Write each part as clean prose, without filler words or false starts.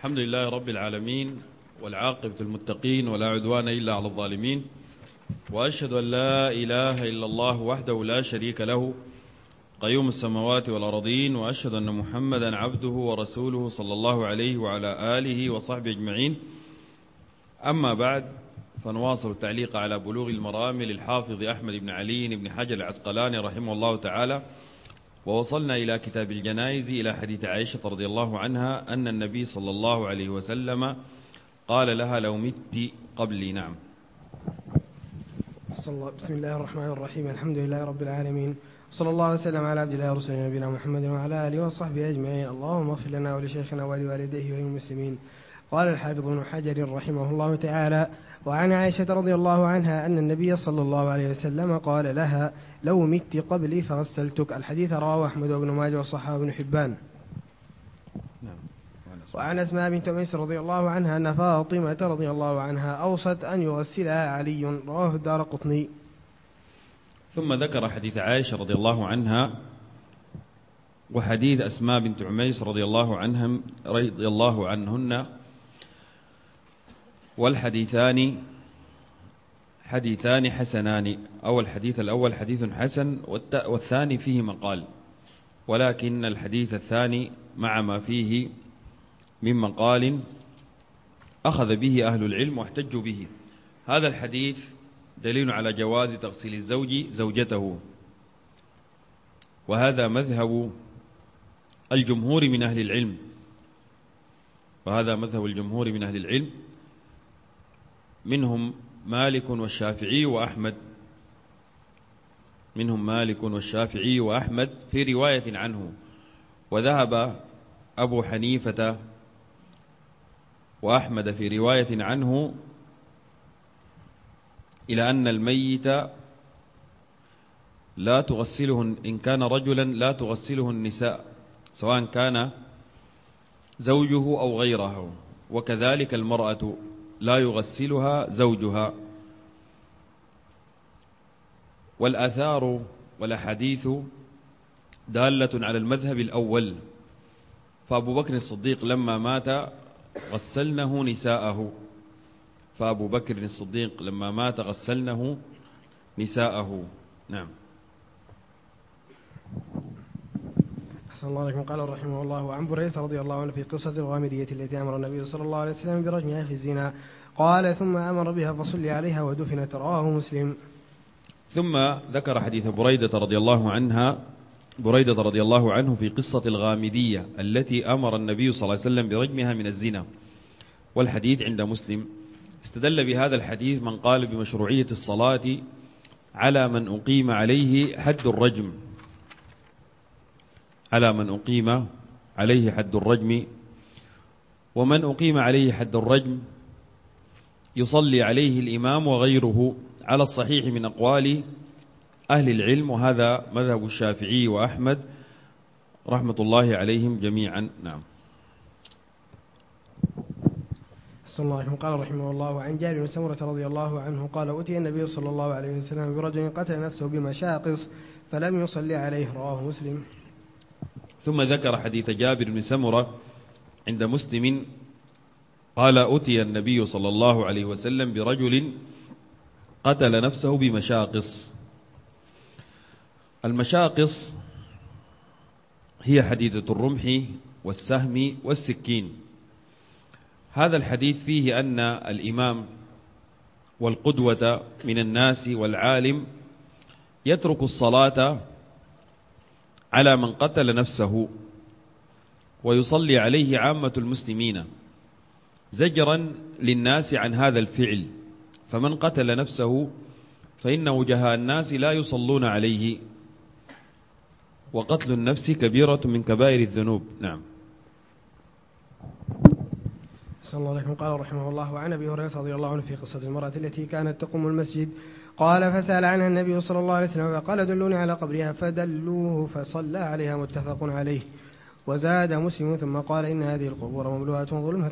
الحمد لله رب العالمين، والعاقبة المتقين، ولا عدوان إلا على الظالمين، وأشهد أن لا إله إلا الله وحده لا شريك له قيوم السماوات والأرضين، وأشهد أن محمدا عبده ورسوله صلى الله عليه وعلى آله وصحبه أجمعين. أما بعد، فنواصل التعليق على بلوغ المرام للحافظ أحمد بن علي بن حجر العسقلاني رحمه الله تعالى، ووصلنا إلى كتاب الجنائز إلى حديث عائشة رضي الله عنها أن النبي صلى الله عليه وسلم قال لها: لو مت قبلي. نعم. بسم الله الرحمن الرحيم. الحمد لله رب العالمين، صلى الله وسلم على عبد الله ورسوله نبينا محمد وعلى آله وصحبه أجمعين. اللهم اغفر لنا ولشيخنا ولوالديه وللمسلمين. قال الحافظ ابن حجر رحمه الله تعالى: وعن عائشة رضي الله عنها أن النبي صلى الله عليه وسلم قال لها: لو مت قبلي فغسلتك. الحديث رواه أحمد بن ماجه وصححه ابن حبان. وعن أسماء بنت أميس رضي الله عنها أن فاطمة رضي الله عنها أوصت أن يغسلها علي، رواه الدارقطني. ثم ذكر حديث عائشة رضي الله عنها وحديث أسماء بنت عميس رضي الله عنهن، والحديثان حديثان حسنان، أو الحديث الأول حديث حسن والثاني فيه مقال، ولكن الحديث الثاني مع ما فيه من مقال أخذ به أهل العلم واحتجوا به. هذا الحديث دليل على جواز تغسيل الزوج زوجته، وهذا مذهب الجمهور من أهل العلم، منهم مالك والشافعي وأحمد في رواية عنه. وذهب أبو حنيفة وأحمد في رواية عنه إلى أن الميت لا تغسله إن كان رجلا لا تغسله النساء، سواء كان زوجه أو غيره، وكذلك المرأة لا يغسلها زوجها. والآثار والأحاديث دالة على المذهب الأول، فأبو بكر الصديق لما مات غسلنه نساءه. نعم. أحسن الله عليكم. قال رحمه الله: وعن بريدة رضي الله عنه في قصة الغامدية التي أمر النبي صلى الله عليه وسلم برجمها في الزنا، قال: ثم أمر بها فصلي عليها ودفنت، رواه مسلم. ثم ذكر حديث بريدة رضي الله عنه في قصة الغامدية التي أمر النبي صلى الله عليه وسلم برجمها من الزنا، والحديث عند مسلم. استدل بهذا الحديث من قال بمشروعية الصلاة على من أقيم عليه حد الرجم، ومن أقيم عليه حد الرجم يصلي عليه الإمام وغيره على الصحيح من أقوال أهل العلم، وهذا مذهب الشافعي وأحمد رحمة الله عليهم جميعا. نعم. صلى الله عليه وسلم. قال رحمه الله: وعن جابر بن سمرة رضي الله عنه قال: أتي النبي صلى الله عليه وسلم برجل قتل نفسه بمشاقص فلم يصلي عليه، رواه مسلم. ثم ذكر حديث جابر بن سمرة عند مسلم قال: أتي النبي صلى الله عليه وسلم برجل قتل نفسه بمشاقص. المشاقص هي حديدة الرمح والسهم والسكين. هذا الحديث فيه أن الإمام والقدوة من الناس والعالم يترك الصلاة على من قتل نفسه ويصلي عليه عامة المسلمين زجرا للناس عن هذا الفعل، فمن قتل نفسه فإن وجهاء الناس لا يصلون عليه، وقتل النفس كبيرة من كبائر الذنوب. نعم. صلى الله عليه وسلم. قال رحمه الله: وعن أبي هريرة رضي الله عنه في قصة المرأة التي كانت تقوم المسجد، قال: فسأل عنها النبي صلى الله عليه وسلم فقال: دلوني على قبرها، فدلوه فصلى عليها، متفق عليه. وزاد مسلم: ثم قال: إن هذه القبور مملوءة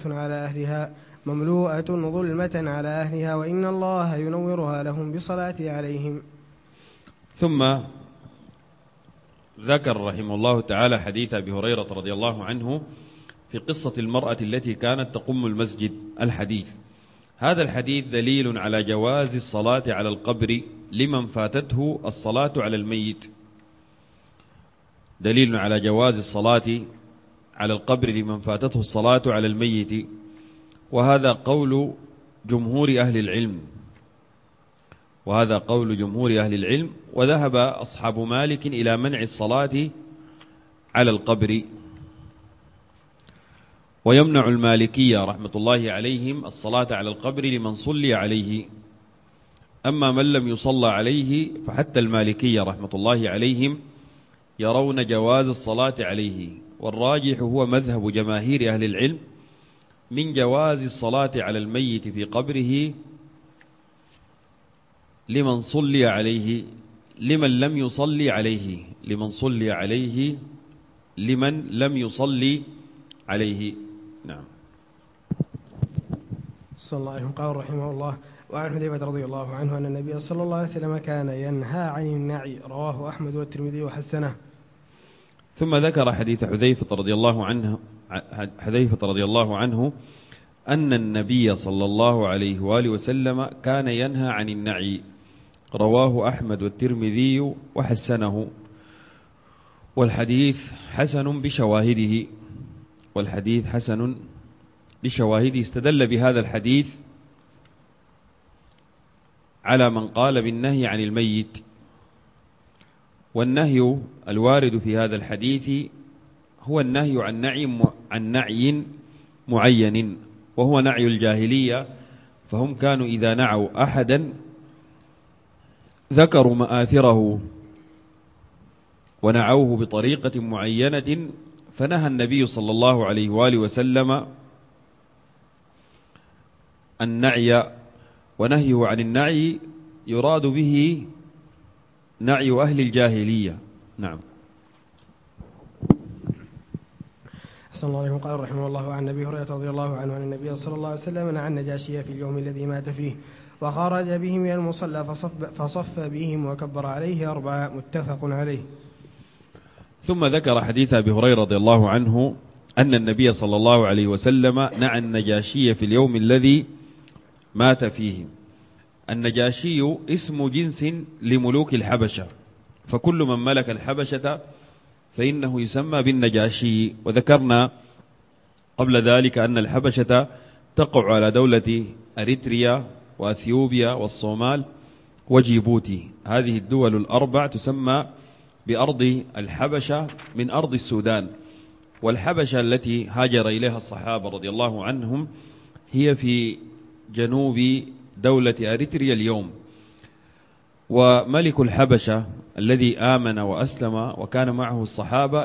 ظلمة على أهلها، وإن الله ينورها لهم بصلاته عليهم. ثم ذكر رحمه الله تعالى حديث أبي هريرة رضي الله عنه في قصة المرأة التي كانت تقم المسجد الحديث. هذا الحديث دليل على جواز الصلاة على القبر لمن فاتته الصلاة على الميت، دليل على جواز الصلاة على القبر لمن فاتته الصلاة على الميت، وهذا قول جمهور أهل العلم، وهذا قول جمهور أهل العلم. وذهب أصحاب مالك إلى منع الصلاة على القبر، ويمنع المالكية رحمة الله عليهم الصلاة على القبر لمن صلي عليه. أما من لم يصلى عليه فحتى المالكية رحمة الله عليهم يرون جواز الصلاة عليه، والراجح هو مذهب جماهير أهل العلم من جواز الصلاة على الميت في قبره لمن صلي عليه، لمن لم يصلي عليه، لمن صلي عليه، لمن لم يصلي عليه. نعم. صلى الله عليه وسلم. قال رحمه الله: وعن حذيفة رضي الله عنه أن النبي صلى الله عليه وسلم كان ينهى عن النعي، رواه أحمد والترمذي وحسنه. ثم ذكر حديث حذيفة رضي الله عنه أن النبي صلى الله عليه وآله وسلم كان ينهى عن النعي، رواه أحمد والترمذي وحسنه. والحديث حسن بشواهده، والحديث حسن بشواهده. استدل بهذا الحديث على من قال بالنهي عن الميت، والنهي الوارد في هذا الحديث هو النهي عن نعي معين، وهو نعي الجاهلية، فهم كانوا إذا نعوا أحدا ذكروا مآثره ونعوه بطريقة معينة، فنهى النبي صلى الله عليه وآله وسلم النعي. ونهيه عن النعي يراد به نعي أهل الجاهلية. نعم. أحسن الله عليكم. قال رحمه الله: عن أبي هريرة رضي الله عنه أن النبي صلى الله عليه وسلم نعى النجاشي في اليوم الذي مات فيه، وخرج بهم إلى المصلى فصف بهم وكبر عليه 4، متفق عليه. ثم ذكر حديث أبي هريرة رضي الله عنه أن النبي صلى الله عليه وسلم نعى النجاشي في اليوم الذي مات فيه. النجاشي اسم جنس لملوك الحبشة، فكل من ملك الحبشة فإنه يسمى بالنجاشي. وذكرنا قبل ذلك أن الحبشة تقع على دولة أريتريا وأثيوبيا والصومال وجيبوتي، هذه الدول الأربع تسمى بأرض الحبشة من أرض السودان. والحبشة التي هاجر إليها الصحابة رضي الله عنهم هي في جنوب دولة أريتريا اليوم. وملك الحبشة الذي آمن وأسلم وكان معه الصحابة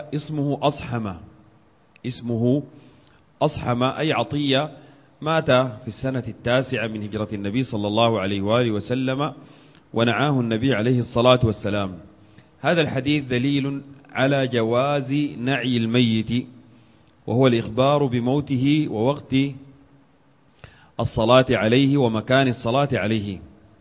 اسمه أصحم أي عطية، مات في السنة 9 من هجرة النبي صلى الله عليه وآله وسلم، ونعاه النبي عليه الصلاة والسلام. هذا الحديث دليل على جواز نعي الميت، وهو الإخبار بموته ووقت الصلاة عليه ومكان الصلاة عليه،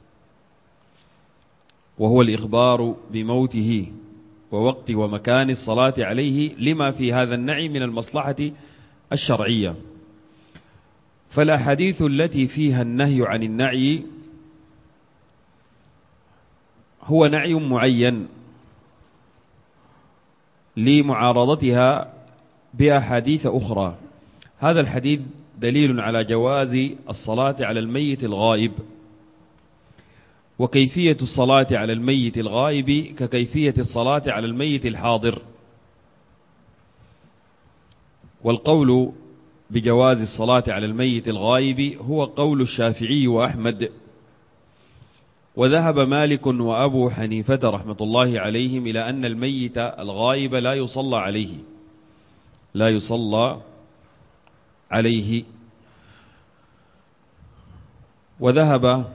وهو الإخبار بموته ووقت ومكان الصلاة عليه لما في هذا النعي من المصلحة الشرعية. فالأحاديث التي فيها النهي عن النعي هو نعي معين لمعارضتها بأحاديث أخرى. هذا الحديث دليل على جواز الصلاة على الميت الغائب، وكيفية الصلاة على الميت الغائب ككيفية الصلاة على الميت الحاضر. والقول بجواز الصلاة على الميت الغائب هو قول الشافعي وأحمد، وذهب مالك وأبو حنيفة رحمة الله عليهم إلى أن الميت الغائب لا يصلى عليه. وذهب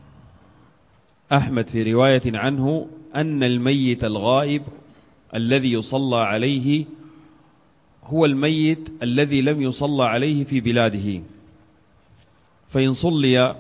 أحمد في رواية عنه أن الميت الغائب الذي يصلى عليه هو الميت الذي لم يصلى عليه في بلاده، فإن صلي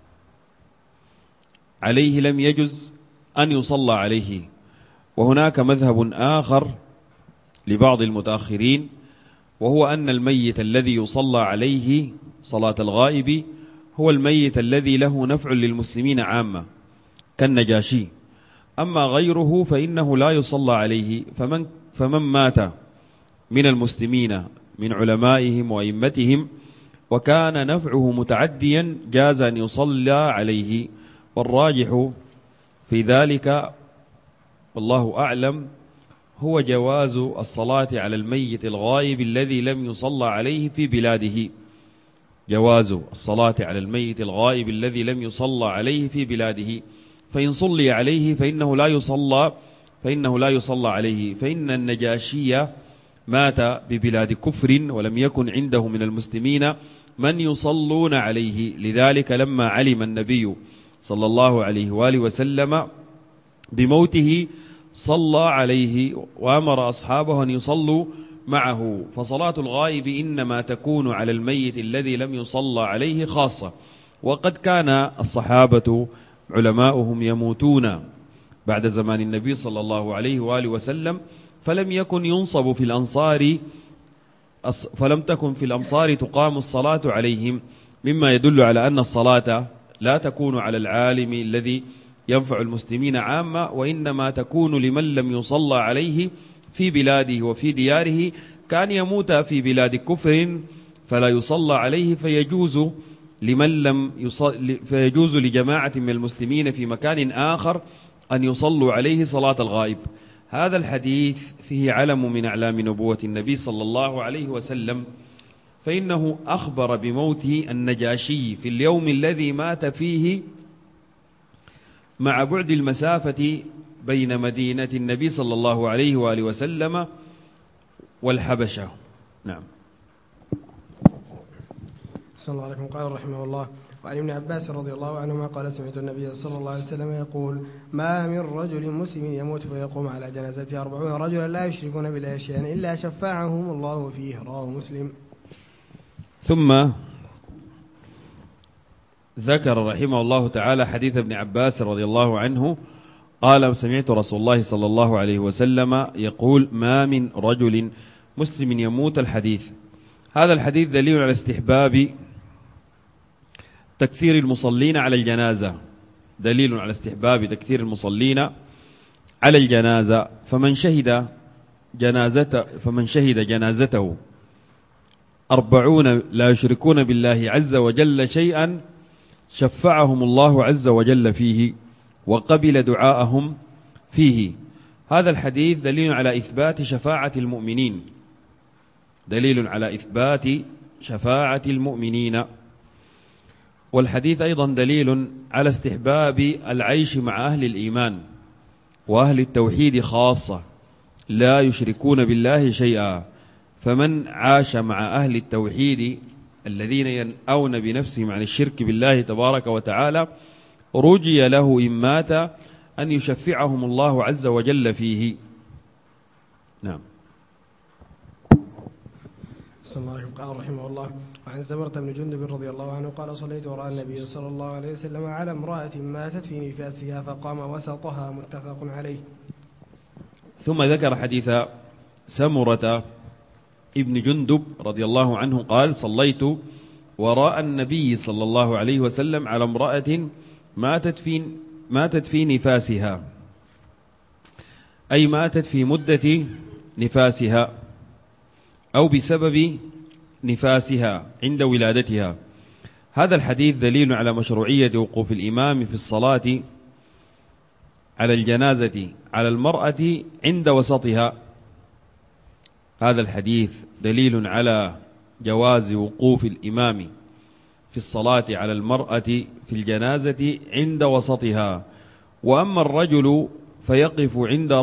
عليه لم يجز أن يصلى عليه. وهناك مذهب آخر لبعض المتأخرين وهو أن الميت الذي يصلى عليه صلاة الغائب هو الميت الذي له نفع للمسلمين عامة كالنجاشي، أما غيره فإنه لا يصلى عليه. فمن مات من المسلمين من علمائهم وأئمتهم وكان نفعه متعديا جاز أن يصلى عليه، والراجح في ذلك والله أعلم هو جواز الصلاة على الميت الغائب الذي لم يصلى عليه في بلاده، جواز الصلاة على الميت الغائب الذي لم يصلى عليه في بلاده، فإن صلي عليه فإنه لا يصلى عليه، فإن النجاشي مات ببلاد كفر ولم يكن عنده من المسلمين من يصلون عليه، لذلك لما علم النبي صلى الله عليه وآله وسلم بموته صلى عليه وأمر أصحابه أن يصلوا معه. فصلاة الغائب إنما تكون على الميت الذي لم يصلى عليه خاصة، وقد كان الصحابة علماؤهم يموتون بعد زمان النبي صلى الله عليه وآله وسلم، فلم تكن في الأمصار تقام الصلاة عليهم، مما يدل على أن الصلاة لا تكون على العالم الذي ينفع المسلمين عامة، وإنما تكون لمن لم يصلى عليه في بلاده وفي دياره، كان يموت في بلاد كفر فلا يصلى عليه، فيجوز لجماعة من المسلمين في مكان آخر أن يصلوا عليه صلاة الغائب. هذا الحديث فيه علم من أعلام نبوة النبي صلى الله عليه وسلم، فإنه أخبر بموت النجاشي في اليوم الذي مات فيه مع بعد المسافة بين مدينة النبي صلى الله عليه وآله وسلم والحبشة. نعم. صلى الله عليه وسلم. قال رحمه الله: وعن ابن عباس رضي الله عنهما قال: سمعت النبي صلى الله عليه وسلم يقول: ما من رجل مسلم يموت فيقوم على جنازته 40 رجلا لا يشركون بالله شيئا إلا شفعهم الله فيه. رواه مسلم. ثم ذكر رحمه الله تعالى حديث ابن عباس رضي الله عنه قال: سمعت رسول الله صلى الله عليه وسلم يقول: ما من رجل مسلم يموت. الحديث هذا الحديث دليل على استحباب تكثير المصلين على الجنازة، دليل على استحباب تكثير المصلين على الجنازة. فمن شهد جنازته 40 لا يشركون بالله عز وجل شيئا شفعهم الله عز وجل فيه وقبل دعاءهم فيه. هذا الحديث دليل على إثبات شفاعة المؤمنين، دليل على إثبات شفاعة المؤمنين. والحديث أيضا دليل على استحباب العيش مع أهل الإيمان وأهل التوحيد خاصة لا يشركون بالله شيئا، فمن عاش مع أهل التوحيد الذين ينأون بنفسهم عن الشرك بالله تبارك وتعالى رجي له إن مات أن يشفعهم الله عز وجل فيه. نعم. صلى الله عليه وسلم. قال رحمه الله: وعن سمرة بن جندب رضي الله عنه قال: صليت وراء النبي صلى الله عليه وسلم على امرأة ماتت في نفاسها فقام وسطها. متفق عليه. ثم ذكر حديث سمرة ابن جندب رضي الله عنه قال: صليت وراء النبي صلى الله عليه وسلم على امرأة ماتت في نفاسها، أي ماتت في مدة نفاسها أو بسبب نفاسها عند ولادتها. هذا الحديث دليل على مشروعية وقوف الإمام في الصلاة على الجنازة على المرأة عند وسطها. هذا الحديث دليل على جواز وقوف الإمام في الصلاة على المرأة في الجنازة عند وسطها. وأما الرجل فيقف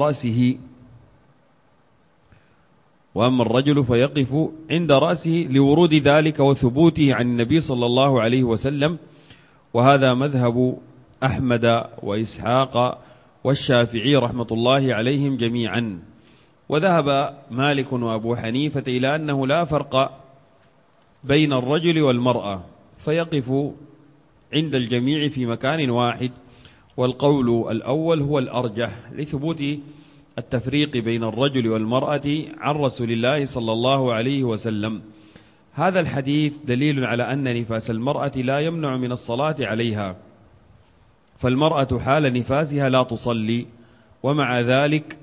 عند رأسه لورود ذلك وثبوته عن النبي صلى الله عليه وسلم، وهذا مذهب أحمد وإسحاق والشافعي رحمة الله عليهم جميعا. وذهب مالك وأبو حنيفة إلى أنه لا فرق بين الرجل والمرأة، فيقف عند الجميع في مكان واحد، والقول الأول هو الأرجح لثبوت التفريق بين الرجل والمرأة عن رسول الله صلى الله عليه وسلم. هذا الحديث دليل على أن نفاس المرأة لا يمنع من الصلاة عليها، فالمرأة حال نفاسها لا تصلي، ومع ذلك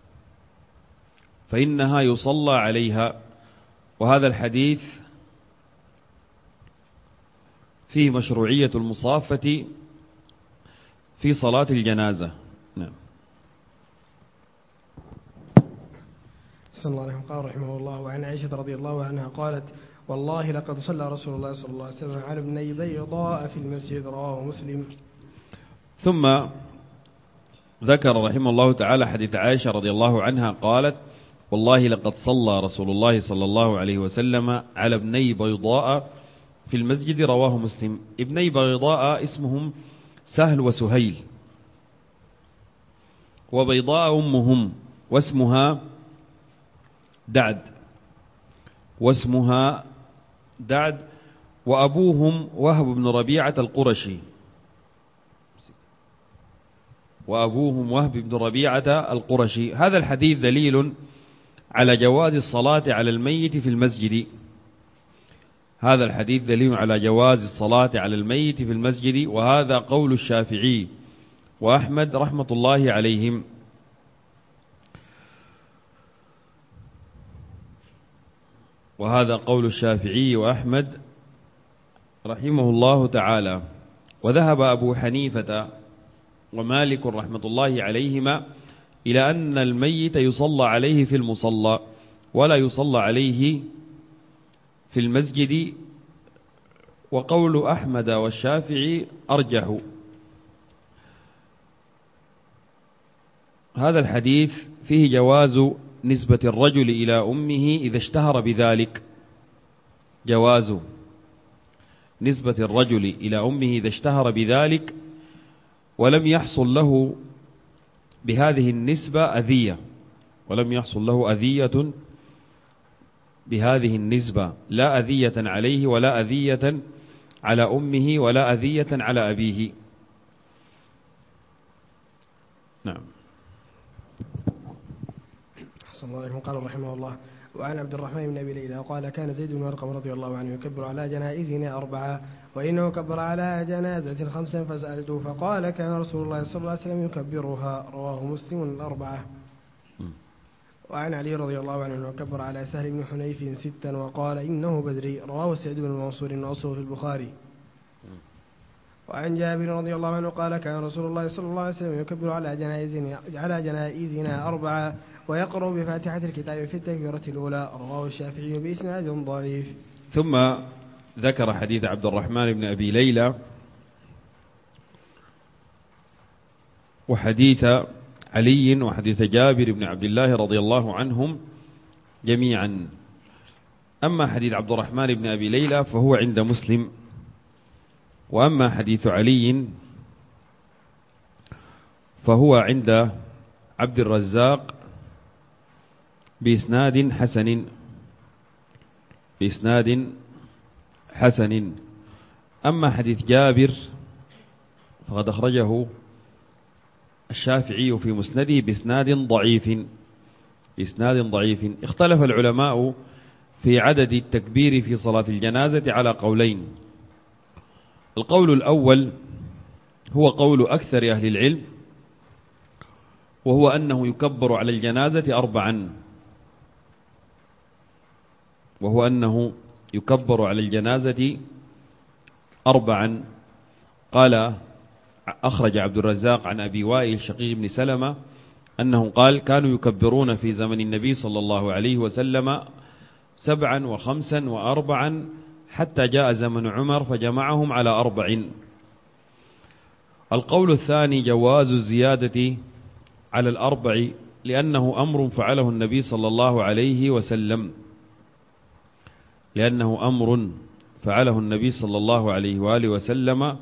فإنها يصلى عليها. وهذا الحديث فيه مشروعية المصافة في صلاة الجنازة. نعم. صلى الله عليه وسلم. قال رحمه الله: وعن عائشة رضي الله عنها قالت: والله لقد صلى رسول الله صلى الله عليه وسلم على ابني بيضاء في المسجد، رواه مسلم. ثم ذكر رحمه الله تعالى حديث عائشة رضي الله عنها قالت: والله لقد صلى رسول الله صلى الله عليه وسلم على ابني بيضاء في المسجد، رواه مسلم. ابني بيضاء اسمهم سهل وسهيل، وبيضاء أمهم، واسمها دعد، وأبوهم وهب بن ربيعة القرشي. هذا الحديث دليل على جواز الصلاة على الميت في المسجد. وهذا قول الشافعي وأحمد رحمة الله عليهم. رحمه الله تعالى. وذهب أبو حنيفة ومالك رحمة الله عليهما إلى أن الميت يصلى عليه في المصلى ولا يصلى عليه في المسجد، وقول أحمد والشافعي أرجح. هذا الحديث فيه جواز نسبة الرجل إلى أمه إذا اشتهر بذلك، ولم يحصل له بهذه النسبة أذية، بهذه النسبة، لا أذية عليه ولا أذية على أمه ولا أذية على أبيه. نعم. صلى الله عليه وسلم. قال رحمه الله: وعن عبد الرحمن بن أبي ليلى قال: كان زيد بن أرقم رضي الله عنه يكبر على جنائزنا 4، وإنه كبر على جنازة 5 فسألته فقال: كان رسول الله صلى الله عليه وسلم يكبرها، رواه مسلم 4. وعن علي رضي الله عنه أنه كبر على سهل بن حنيف 6 وقال: إنه بدري، رواه سعيد بن منصور وأصله في البخاري. وعن جابر رضي الله عنه قال: كان رسول الله صلى الله عليه وسلم يكبر على جنائزنا 4 ويقرأ بفاتحة الكتاب في التكبيرة الأولى، رواه الشافعي بإسناد ضعيف. ثم ذكر حديث عبد الرحمن بن أبي ليلى وحديث علي وحديث جابر بن عبد الله رضي الله عنهم جميعا. أما حديث عبد الرحمن بن أبي ليلى فهو عند مسلم، وأما حديث علي فهو عند عبد الرزاق بإسناد حسن. أما حديث جابر فقد أخرجه الشافعي في مسنده بإسناد ضعيف. اختلف العلماء في عدد التكبير في صلاة الجنازة على قولين. القول الأول هو قول أكثر أهل العلم، وهو أنه يكبر على الجنازة 4. قال أخرج عبد الرزاق عن أبي وائل شقيق بن سلمة أنه قال: كانوا يكبرون في زمن النبي صلى الله عليه وسلم 7 و5 و4 حتى جاء زمن عمر فجمعهم على 4. القول الثاني جواز الزيادة على 4 لأنه أمر فعله النبي صلى الله عليه وآله وسلم،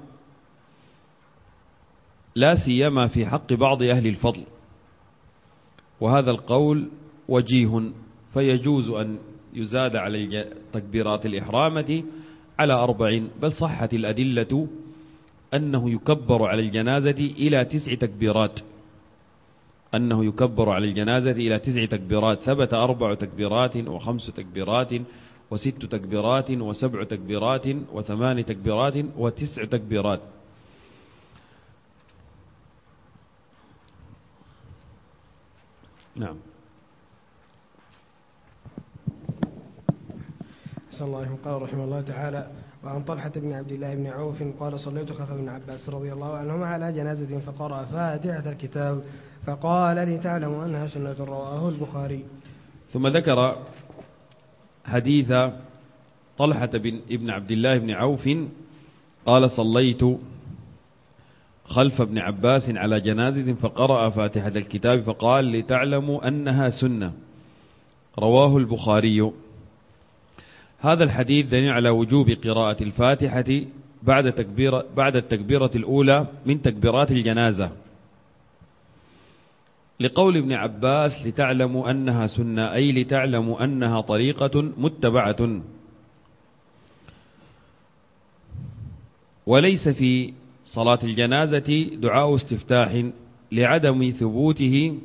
لا سيما في حق بعض أهل الفضل، وهذا القول وجيه، فيجوز أن يزاد على تكبيرات الإحرامة على 4. بل صحت الأدلة أنه يكبر على الجنازة إلى 9 تكبيرات، أنه يكبر على الجنازة إلى 9 تكبيرات، ثبت 4 تكبيرات و5 تكبيرات و6 تكبيرات و7 تكبيرات و8 تكبيرات و9 تكبيرات. نعم. أحسن الله عليكم. قال رحمه الله تعالى: وعن طلحة بن عبد الله بن عوف قال: صليت خلف ابن عباس رضي الله عنهما على جنازة فقرأ فاتحة الكتاب فقال: لتعلموا أنها سنة. رواه البخاري. ثم ذكر حديث طلحة بن عبد الله بن عوف قال: صليت خلف ابن عباس على جنازة فقرأ فاتحة الكتاب فقال: لتعلموا أنها سنة. رواه البخاري. هذا الحديث دليل على وجوب قراءة الفاتحة بعد التكبيرة الأولى من تكبيرات الجنازة، لقول ابن عباس: لتعلموا أنها سنة، أي لتعلموا أنها طريقة متبعة. وليس في صلاة الجنازة دعاء استفتاح لعدم ثبوته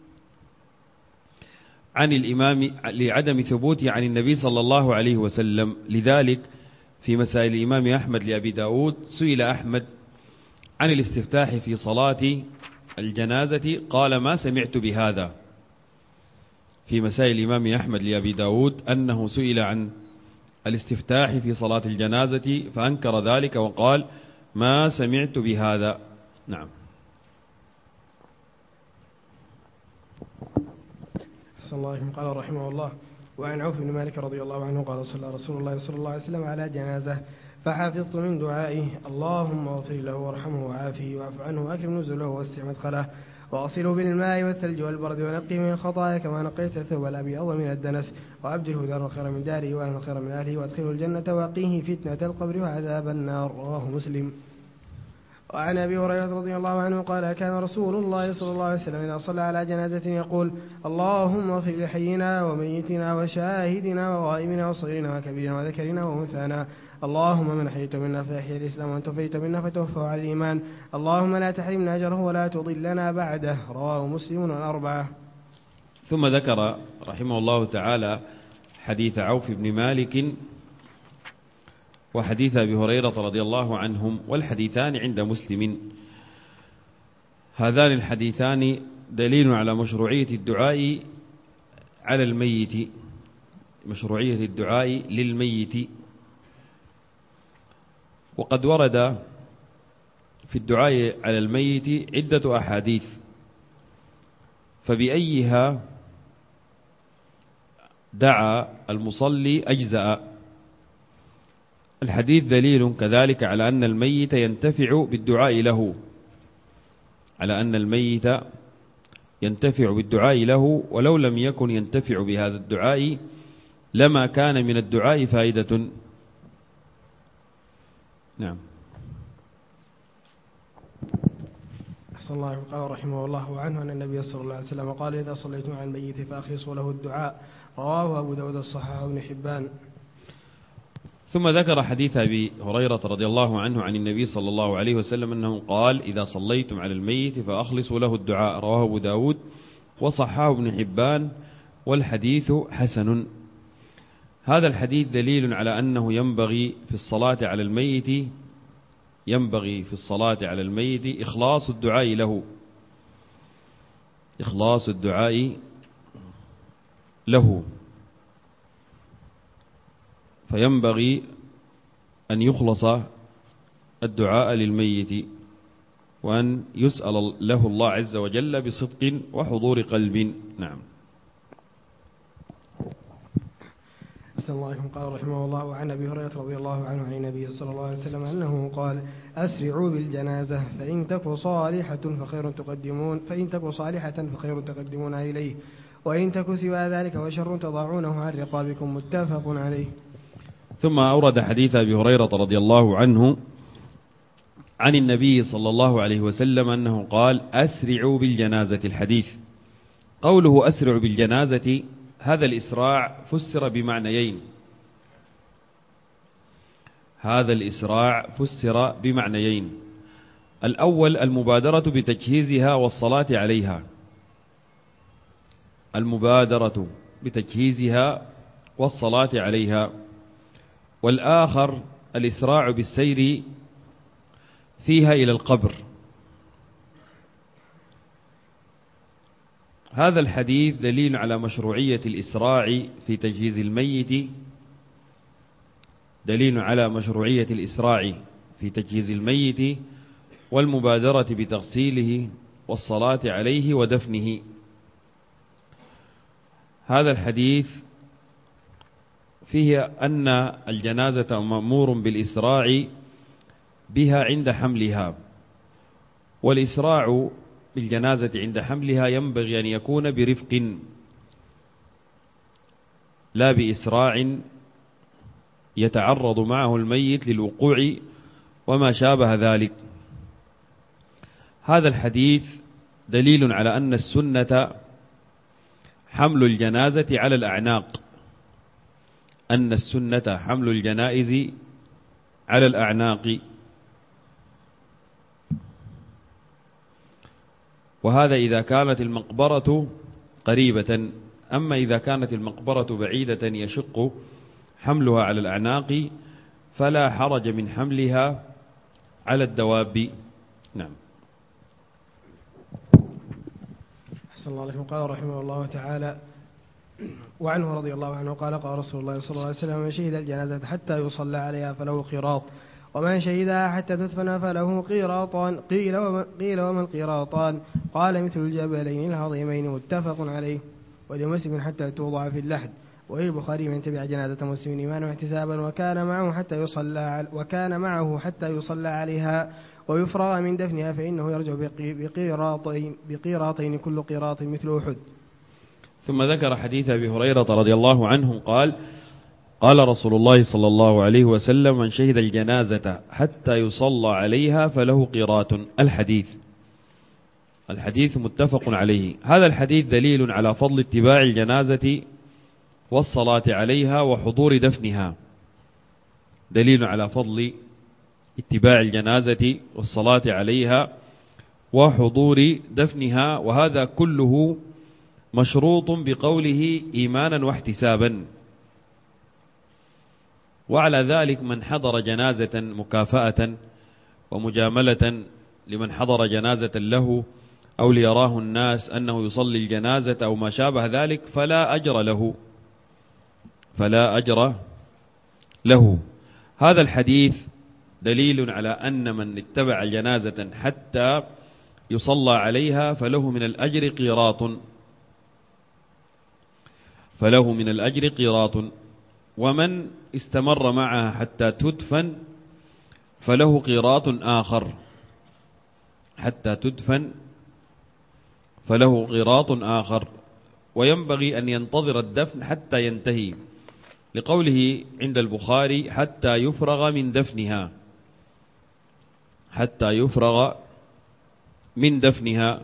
عن عن النبي صلى الله عليه وسلم. لذلك في مسائل الإمام أحمد لأبي داود سئل أحمد عن الاستفتاح في صلاة الجنازة قال: ما سمعت بهذا. في مسائل الإمام أحمد لأبي داود أنه سئل عن الاستفتاح في صلاة الجنازة فأنكر ذلك وقال: ما سمعت بهذا. نعم. أحسن الله عليكم. قال رحمه الله: وعن عوف بن مالك رضي الله عنه قال: صلى رسول الله صلى الله عليه وسلم على جنازة فحفظت من دعائه: اللهم اغفر له وارحمه وعافه واعف عنه واكرم نزله ووسع مدخله واغسله بالماء والثلج والبرد ونقه من الخطايا كما نقيت الثوب الابيض من الدنس وابدله دارا خيرا من داره واهلا خيرا من اهله وادخله الجنة وقيه فتنة القبر وعذاب النار. رواه مسلم. وعن أبي هريرة رضي الله عنه قال: كان رسول الله صلى الله عليه وسلم إذا صلى على جنازة يقول: اللهم اغفر لحينا وميتنا وشاهدنا وغائبنا وصغيرنا وكبيرنا وذكرنا وأنثانا، اللهم من أحييت منا فأحيي الإسلام ومن توفيت منا فتوفه على الإيمان، اللهم لا تحرمنا أجره ولا تضلنا بعده. رواه مسلم والأربعة. ثم ذكر رحمه الله تعالى حديث عوف بن مالك وحديث أبي هريرة رضي الله عنهم، والحديثان عند مسلم. هذان الحديثان دليل على مشروعية الدعاء على الميت، مشروعية الدعاء للميت. وقد ورد في الدعاء على الميت عدة أحاديث، فبأيها دعا المصلي أجزأ. الحديث دليل كذلك على أن الميت ينتفع بالدعاء له، على أن الميت ينتفع بالدعاء له، ولو لم يكن ينتفع بهذا الدعاء لما كان من الدعاء فائدة. نعم. أحسن الله. قال رحمه الله عنه أن النبي صلى الله عليه وسلم قال: إذا صليتم على الميت فأخلصوا له الدعاء. رواه أبو داود الصحاح ابن حبان. ثم ذكر حديث أبي هريرة رضي الله عنه عن النبي صلى الله عليه وسلم أنه قال: إذا صليتم على الميت فأخلصوا له الدعاء. رواه أبو داود وصححه ابن حبان والحديث حسن. هذا الحديث دليل على أنه ينبغي في الصلاة على الميت إخلاص الدعاء له، إخلاص الدعاء له، فينبغي أن يخلص الدعاء للميت وأن يسأل له الله عز وجل بصدق وحضور قلب. نعم. أحسن الله عليكم. قال رحمه الله: وعن أبي هريرة رضي الله عنه عن النبي صلى الله عليه وسلم أنه قال: أسرعوا بالجنازة فإن تك صالحة فخير تقدمونها إليه، وإن تك سوى ذلك وشر تضعونه عن رقابكم. متفق عليه. ثم أورد حديث أبي هريرة رضي الله عنه عن النبي صلى الله عليه وسلم أنه قال: أسرعوا بالجنازة. الحديث قوله أسرعوا بالجنازة، هذا الإسراع فسر بمعنيين. هذا الإسراع فسر بمعنيين: الأول المبادرة بتجهيزها والصلاة عليها، المبادرة بتجهيزها والصلاة عليها، والآخر الإسراع بالسير فيها إلى القبر. هذا الحديث دليل على مشروعية الإسراع في تجهيز الميت، دليل على مشروعية الإسراع في تجهيز الميت والمبادرة بتغسيله والصلاة عليه ودفنه. هذا الحديث فيه أن الجنازة مأمور بالإسراع بها عند حملها، والإسراع بالجنازة عند حملها ينبغي أن يكون برفق، لا بإسراع يتعرض معه الميت للوقوع وما شابه ذلك. هذا الحديث دليل على أن السنة حمل الجنازة على الأعناق، أن السنة حمل الجنائز على الأعناق، وهذا إذا كانت المقبرة قريبة. أما إذا كانت المقبرة بعيدة يشق حملها على الأعناق فلا حرج من حملها على الدواب. نعم. أحسن الله عليكم. قال رحمه الله تعالى: وعنه رضي الله عنه قال: قال رسول الله صلى الله عليه وسلم: من شهد الجنازة حتى يصلى عليها فله قيراط، ومن شهدها حتى تدفن فله قيراطان. قيل وما القيراطان؟ قال: مثل الجبلين العظيمين، متفق عليه. ولمسلم: حتى توضع في اللحد. وللبخاري: من تبع جنازة مسلم إيمانا واحتسابا وكان معه حتى يصلى عليها ويفرغ من دفنها فإنه يرجع بقيراطين كل قيراط مثل أحد. ثم ذكر حديث أبي هريرة رضي الله عنه قال: قال رسول الله صلى الله عليه وسلم: من شهد الجنازة حتى يصلى عليها فله قيراط. الحديث متفق عليه. هذا الحديث دليل على فضل اتباع الجنازة والصلاة عليها وحضور دفنها، دليل على فضل اتباع الجنازة والصلاة عليها وحضور دفنها، وهذا كله مشروط بقوله إيمانا واحتسابا. وعلى ذلك من حضر جنازة مكافأة ومجاملة لمن حضر جنازة له أو ليراه الناس أنه يصلي الجنازة أو ما شابه ذلك فلا أجر له. هذا الحديث دليل على أن من اتبع جنازة حتى يصلى عليها فله من الأجر قيراط، ومن استمر معها حتى تدفن فله قيراط آخر، وينبغي أن ينتظر الدفن حتى ينتهي، لقوله عند البخاري: حتى يفرغ من دفنها.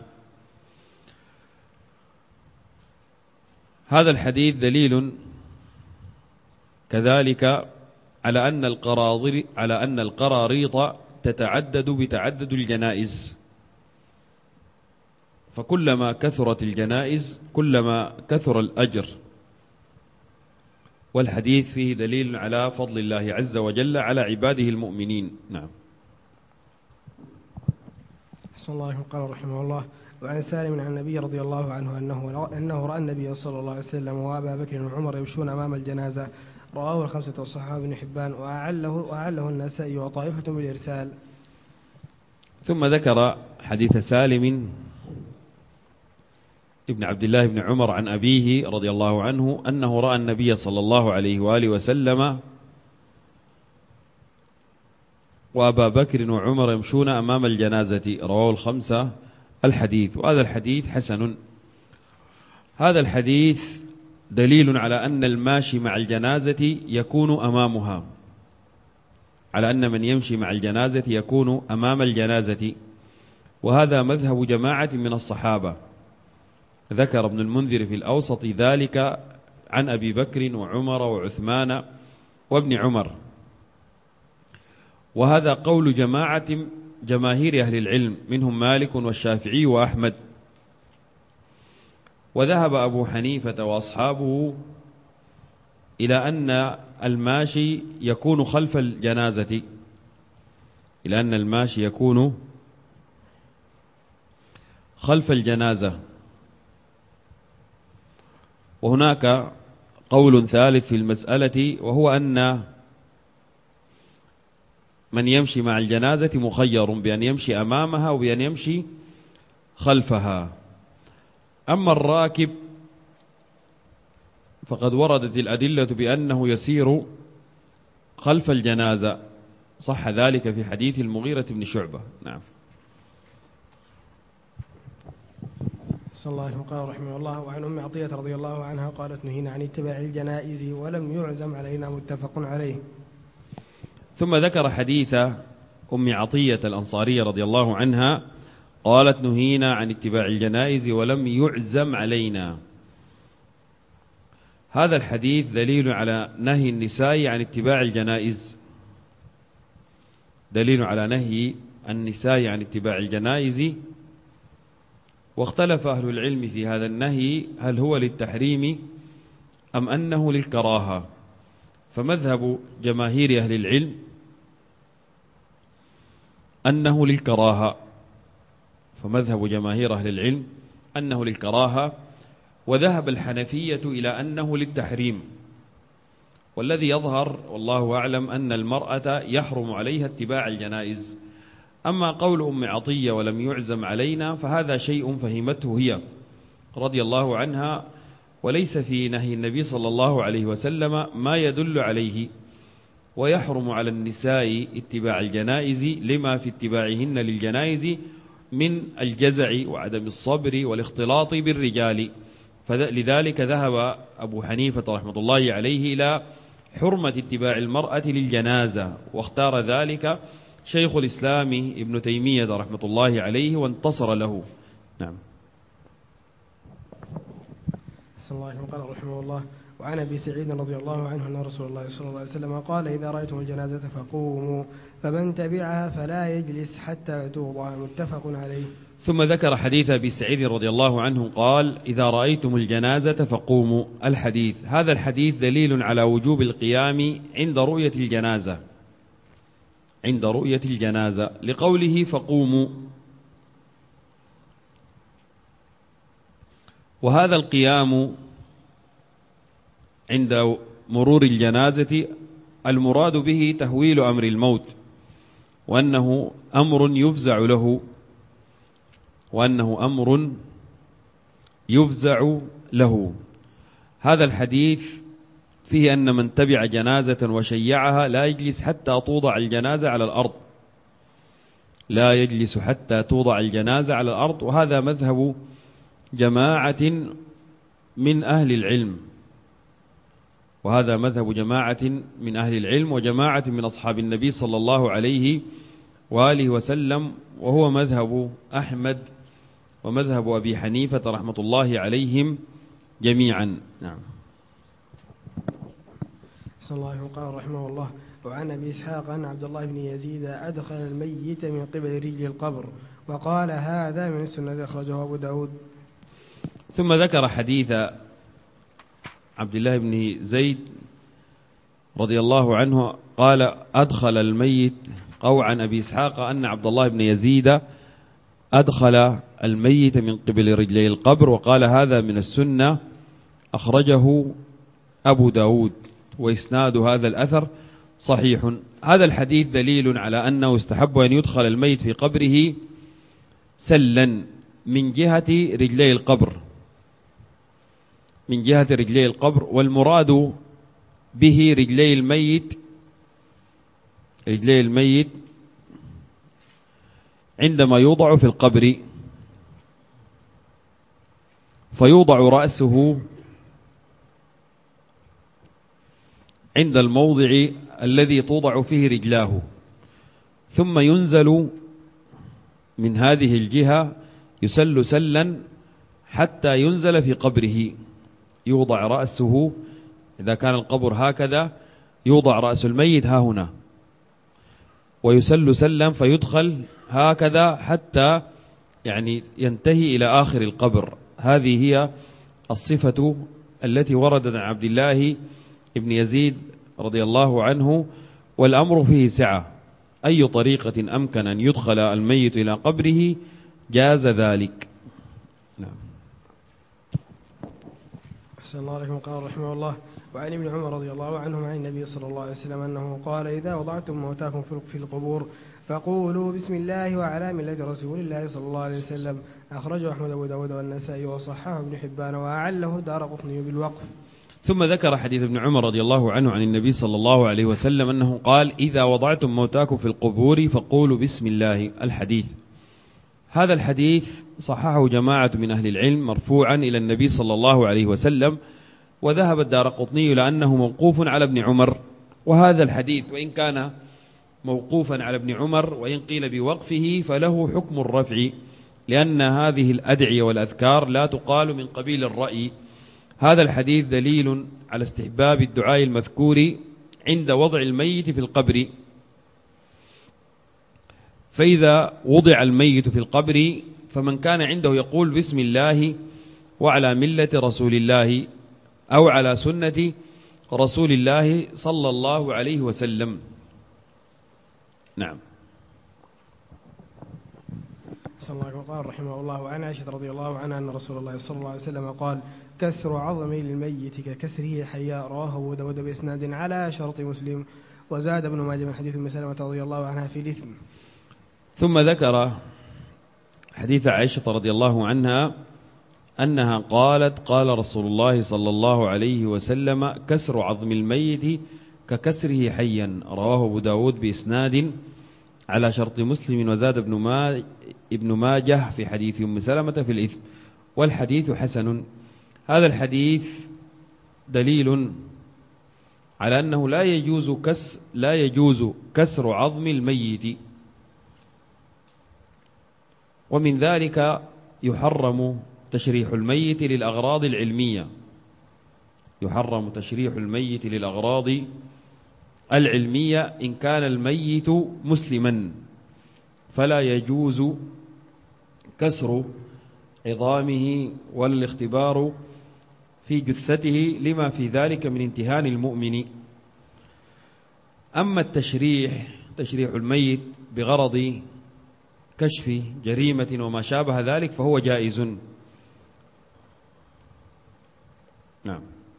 هذا الحديث دليل كذلك على أن القراريط تتعدد بتعدد الجنائز، فكلما كثرت الجنائز كلما كثر الأجر، والحديث فيه دليل على فضل الله عز وجل على عباده المؤمنين. نعم. أحسن الله عليكم. قال رحمه الله: وعن سالم عن النبي رضي الله عنه أنه رأى النبي صلى الله عليه وسلم وأبا بكر وعمر يمشون أمام الجنازة. رواه الخمسة والصحابة بن حبان، وأعله النسائي وطائفة بالإرسال. ثم ذكر حديث سالم ابن عبد الله بن عمر عن أبيه رضي الله عنه أنه رأى النبي صلى الله عليه وآله وسلم وأبا بكر وعمر يمشون أمام الجنازة. رواه الخمسة الحديث، وهذا الحديث حسن. هذا الحديث دليل على أن الماشي مع الجنازة يكون أمامها، على أن من يمشي مع الجنازة يكون أمام الجنازة، وهذا مذهب جماعة من الصحابة. ذكر ابن المنذر في الأوسط ذلك عن أبي بكر وعمر وعثمان وابن عمر، وهذا قول جماهير أهل العلم منهم مالك والشافعي وأحمد. وذهب أبو حنيفة وأصحابه إلى أن الماشي يكون خلف الجنازة، إلى أن الماشي يكون خلف الجنازة. وهناك قول ثالث في المسألة، وهو أن من يمشي مع الجنازة مخير بأن يمشي أمامها وبأن يمشي خلفها. أما الراكب فقد وردت الأدلة بأنه يسير خلف الجنازة، صح ذلك في حديث المغيرة بن شعبة. نعم. صلى الله عليه وسلم رحمه الله. وعن أم عطية رضي الله عنها قالت: نهينا عن اتباع الجنائز ولم يعزم علينا، متفق عليه. ثم ذكر حديث أم عطية الأنصارية رضي الله عنها قالت: نهينا عن اتباع الجنائز ولم يعزم علينا. هذا الحديث دليل على نهي النساء عن اتباع الجنائز، دليل على نهي النساء عن اتباع الجنائز. واختلف أهل العلم في هذا النهي، هل هو للتحريم أم أنه للكراهة. فمذهب جماهير أهل العلم أنه للكراهة، فمذهب جماهير أهل العلم أنه للكراهة. وذهب الحنفية إلى أنه للتحريم. والذي يظهر والله أعلم أن المرأة يحرم عليها اتباع الجنائز. أما قول أم عطية ولم يعزم علينا فهذا شيء فهمته هي رضي الله عنها، وليس في نهي النبي صلى الله عليه وسلم ما يدل عليه. ويحرم على النساء اتباع الجنائز لما في اتباعهن للجنائز من الجزع وعدم الصبر والاختلاط بالرجال. فلذلك ذهب أبو حنيفة رحمة الله عليه إلى حرمة اتباع المرأة للجنازة، واختار ذلك شيخ الإسلام ابن تيمية رحمة الله عليه وانتصر له. نعم. صلى الله عليه وسلم قال رحمه الله: وعن أبي سعيد رضي الله عنه أن رسول الله صلى الله عليه وسلم قال: إذا رأيتم الجنازة فقوموا، فمن تبعها فلا يجلس حتى توضع، متفق عليه. ثم ذكر حديث أبي سعيد رضي الله عنه قال: إذا رأيتم الجنازة فقوموا. الحديث هذا الحديث دليل على وجوب القيام عند رؤية الجنازة، عند رؤية الجنازة، لقوله فقوموا. وهذا القيام عند مرور الجنازة المراد به تهويل أمر الموت، وأنه أمر يفزع له، وأنه أمر يفزع له. هذا الحديث فيه أن من تبع جنازة وشيعها لا يجلس حتى توضع الجنازة على الأرض، لا يجلس حتى توضع الجنازة على الأرض. وهذا مذهب جماعة من أهل العلم، وهذا مذهب جماعة من أهل العلم وجماعة من أصحاب النبي صلى الله عليه وآله وسلم، وهو مذهب أحمد ومذهب أبي حنيفة رحمة الله عليهم جميعا. نعم. صلى الله عليه وسلم قال رحمه الله: وعن أبي إسحاق أن عبد الله بن يزيد أدخل الميت من قبل رجل القبر، وقال: هذا من السنة، أخرجه أبو داود. ثم ذكر حديث عبد الله بن زيد رضي الله عنه قال: أدخل الميت، أو عن أبي إسحاق أن عبد الله بن يزيد أدخل الميت من قبل رجلي القبر، وقال: هذا من السنة، أخرجه أبو داود. وإسناد هذا الأثر صحيح. هذا الحديث دليل على أنه استحب أن يدخل الميت في قبره سلا من جهة رجلي القبر، من جهة رجلي القبر. والمراد به رجلي الميت، رجلي الميت عندما يوضع في القبر، فيوضع رأسه عند الموضع الذي توضع فيه رجلاه، ثم ينزل من هذه الجهة يسل سلا حتى ينزل في قبره. يوضع رأسه، إذا كان القبر هكذا يوضع رأس الميت ها هنا، ويسل سلا فيدخل هكذا حتى يعني ينتهي إلى آخر القبر. هذه هي الصفة التي وردت عن عبد الله بن يزيد رضي الله عنه، والأمر فيه سعة، أي طريقة أمكن أن يدخل الميت إلى قبره جاز ذلك. نعم. أحسن الله عليكم. قال رحمه الله: وعن ابن عمر رضي الله عنهما عن النبي صلى الله عليه وسلم أنه قال: إذا وضعتم موتاكم في القبور فقولوا بسم الله وعلى ملة رسول الله صلى الله عليه وسلم. أخرجه أحمد وأبو داود والنسائي وصححه ابن حبان وأعله الدارقطني بالوقف. ثم ذكر حديث ابن عمر رضي الله عنه عن النبي صلى الله عليه وسلم أنه قال: إذا وضعتم موتاكم في القبور فقولوا بسم الله. الحديث هذا الحديث صححه جماعة من أهل العلم مرفوعا إلى النبي صلى الله عليه وسلم، وذهب الدارقطني إلى أنه موقوف على ابن عمر. وهذا الحديث وإن كان موقوفا على ابن عمر وإن قيل بوقفه فله حكم الرفع، لأن هذه الأدعية والأذكار لا تقال من قبيل الرأي. هذا الحديث دليل على استحباب الدعاء المذكور عند وضع الميت في القبر. فإذا وضع الميت في القبر فمن كان عنده يقول بسم الله وعلى ملة رسول الله أو على سنة رسول الله صلى الله عليه وسلم. نعم. صلى الله عليه وسلم. قال رحمه الله: وعن عائشة رضي الله عنها أن رسول الله صلى الله عليه وسلم قال: كسر عظم للميت ككسره حياء. رواه أبو داود بإسناد على شرط مسلم. وزاد ابن ماجه من حديث أم سلمة رضي الله عنها في الإثم. ثم ذكر حديث عائشة رضي الله عنها أنها قالت: قال رسول الله صلى الله عليه وسلم: كسر عظم الميت ككسره حيا. رواه أبو داود بإسناد على شرط مسلم. وزاد ابن ماجه في حديث أم سلمة في الإثم. والحديث حسن. هذا الحديث دليل على أنه لا يجوز كسر عظم الميت. ومن ذلك يحرم تشريح الميت للأغراض العلمية. يحرم تشريح الميت للأغراض العلمية إن كان الميت مسلما، فلا يجوز كسر عظامه ولا الاختبار في جثته لما في ذلك من امتهان المؤمن. أما تشريح الميت بغرض كشف جريمة وما شابه ذلك فهو جائز. نعم.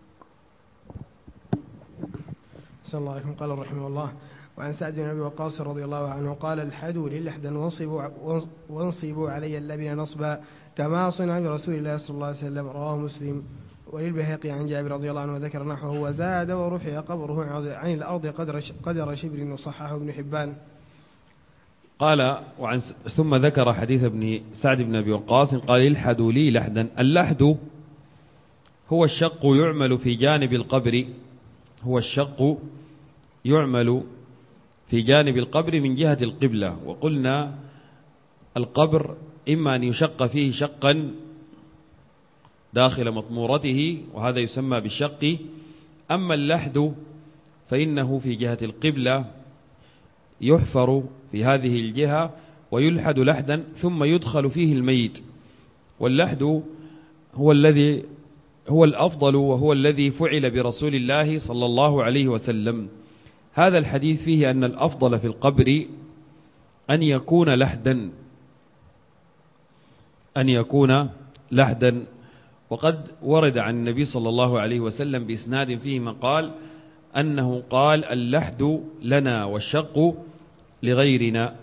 صلى الله عليه وسلم. قال رحمه الله: وعن سعد بن أبي وقاص رضي الله عنه قال: الحدوا للحدا وانصبوا علي اللبن نصبا كما صنع برسول الله صلى الله عليه وسلم. رواه مسلم. وللبيهقي عن جابر رضي الله عنه وذكر نحوه: وزاد ورفع قبره عن الأرض قدر شبر. وصححه ابن حبان. قال ثم ذكر حديث ابن سعد بن أبي وقاص قال: الحدوا لي لحدا. اللحد هو الشق يعمل في جانب القبر. هو الشق يعمل في جانب القبر من جهة القبلة. وقلنا القبر إما أن يشق فيه شقا داخل مطمورته وهذا يسمى بالشق. أما اللحد فإنه في جهة القبلة يحفر في هذه الجهة ويلحد لحدا ثم يدخل فيه الميت. واللحد هو الأفضل وهو الذي فعل برسول الله صلى الله عليه وسلم. هذا الحديث فيه أن الأفضل في القبر أن يكون لحدا. وقد ورد عن النبي صلى الله عليه وسلم بإسناد فيه من قال أنه قال: اللحد لنا والشق لغيرنا.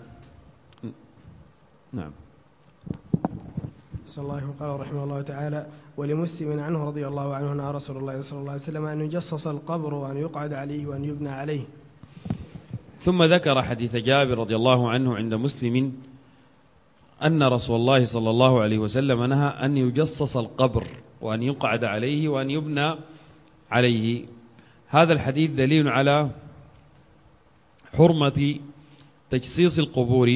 نعم. صلى الله عليه وسلم. قال رحمه الله تعالى: ولمسلم عنه رضي الله عنه نهى رسول الله صلى الله عليه وسلم أن يجصص القبر وأن يقعد عليه وأن يبنى عليه. ثم ذكر حديث جابر رضي الله عنه عند مسلم أن رسول الله صلى الله عليه وسلم نهى أن يجصص القبر وأن يقعد عليه وأن يبنى عليه. هذا الحديث دليل على حرمة تجصيص القبور،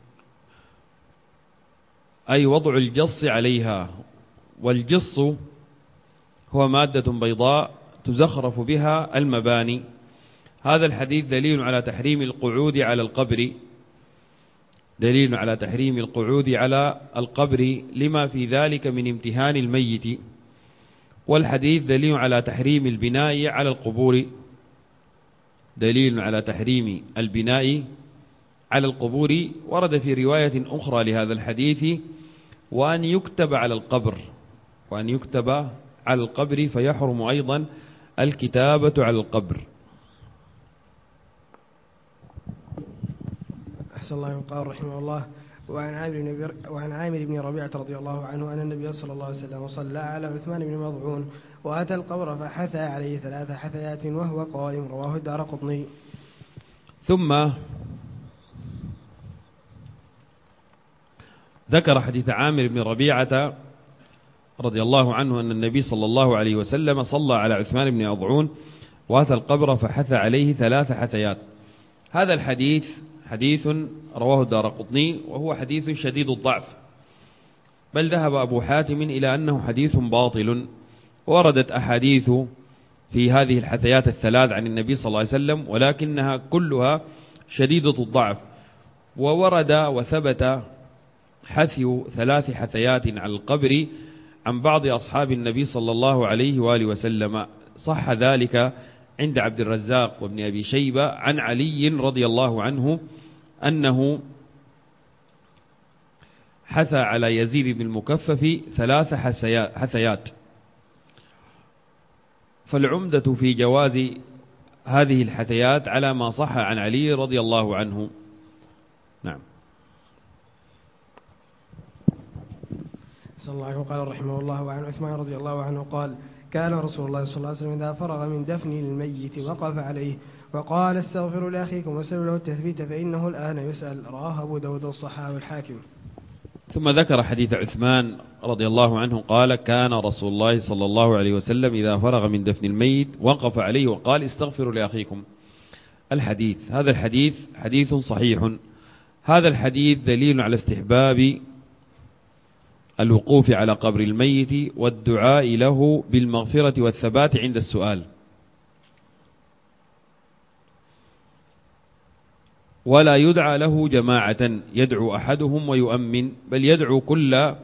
أي وضع الجص عليها. والجص هو مادة بيضاء تزخرف بها المباني. هذا الحديث دليل على تحريم القعود على القبر. دليل على تحريم القعود على القبر لما في ذلك من امتهان الميت. والحديث دليل على تحريم البناء على القبور، دليل على تحريم البناء على القبور. ورد في رواية أخرى لهذا الحديث وأن يكتب على القبر، وأن يكتب على القبر، فيحرم أيضا الكتابة على القبر. أحسن الله قال رحمه الله: وعن عامر بن ربيعة رضي الله عنه أن النبي صلى الله عليه وسلم صلى على عثمان بن مظعون وأتى القبر فحثى عليه 3 حثيات وهو قائم، رواه الدارقطني. ثم ذكر حديث عامر بن ربيعة رضي الله عنه أن النبي صلى الله عليه وسلم صلى على عثمان بن مظعون وأتى القبر فحثى عليه 3 حثيات. هذا الحديث حديث رواه الدارقطني، وهو حديث شديد الضعف، بل ذهب أبو حاتم إلى أنه حديث باطل. وردت أحاديث في هذه الحثيات 3 عن النبي صلى الله عليه وسلم، ولكنها كلها شديدة الضعف. وورد وثبت حثي 3 حثيات على القبر عن بعض أصحاب النبي صلى الله عليه وآله وسلم، صح ذلك عند عبد الرزاق وابن أبي شيبة عن علي رضي الله عنه أنه حثى على يزيد بن المكفف 3 حثيات. فالعمدة في جواز هذه الحثيات على ما صح عن علي رضي الله عنه. نعم. صلى الله عليه قال رحمه الله: وعن عثمان رضي الله عنه قال: كان رسول الله صلى الله عليه وسلم إذا فرغ من دفن الميت وقف عليه وقال: استغفروا لأخيكم وسلوا له التثبيت فإنه الآن يسأل، رواه أبو داود والصحاح والحاكم. ثم ذكر حديث عثمان رضي الله عنه قال: كان رسول الله صلى الله عليه وسلم إذا فرغ من دفن الميت وقف عليه وقال: استغفروا لأخيكم. الحديث هذا الحديث حديث صحيح. هذا الحديث دليل على استحباب الوقوف على قبر الميت والدعاء له بالمغفرة والثبات عند السؤال، ولا يدعى له جماعة يدعو أحدهم ويؤمن، بل يدعو كل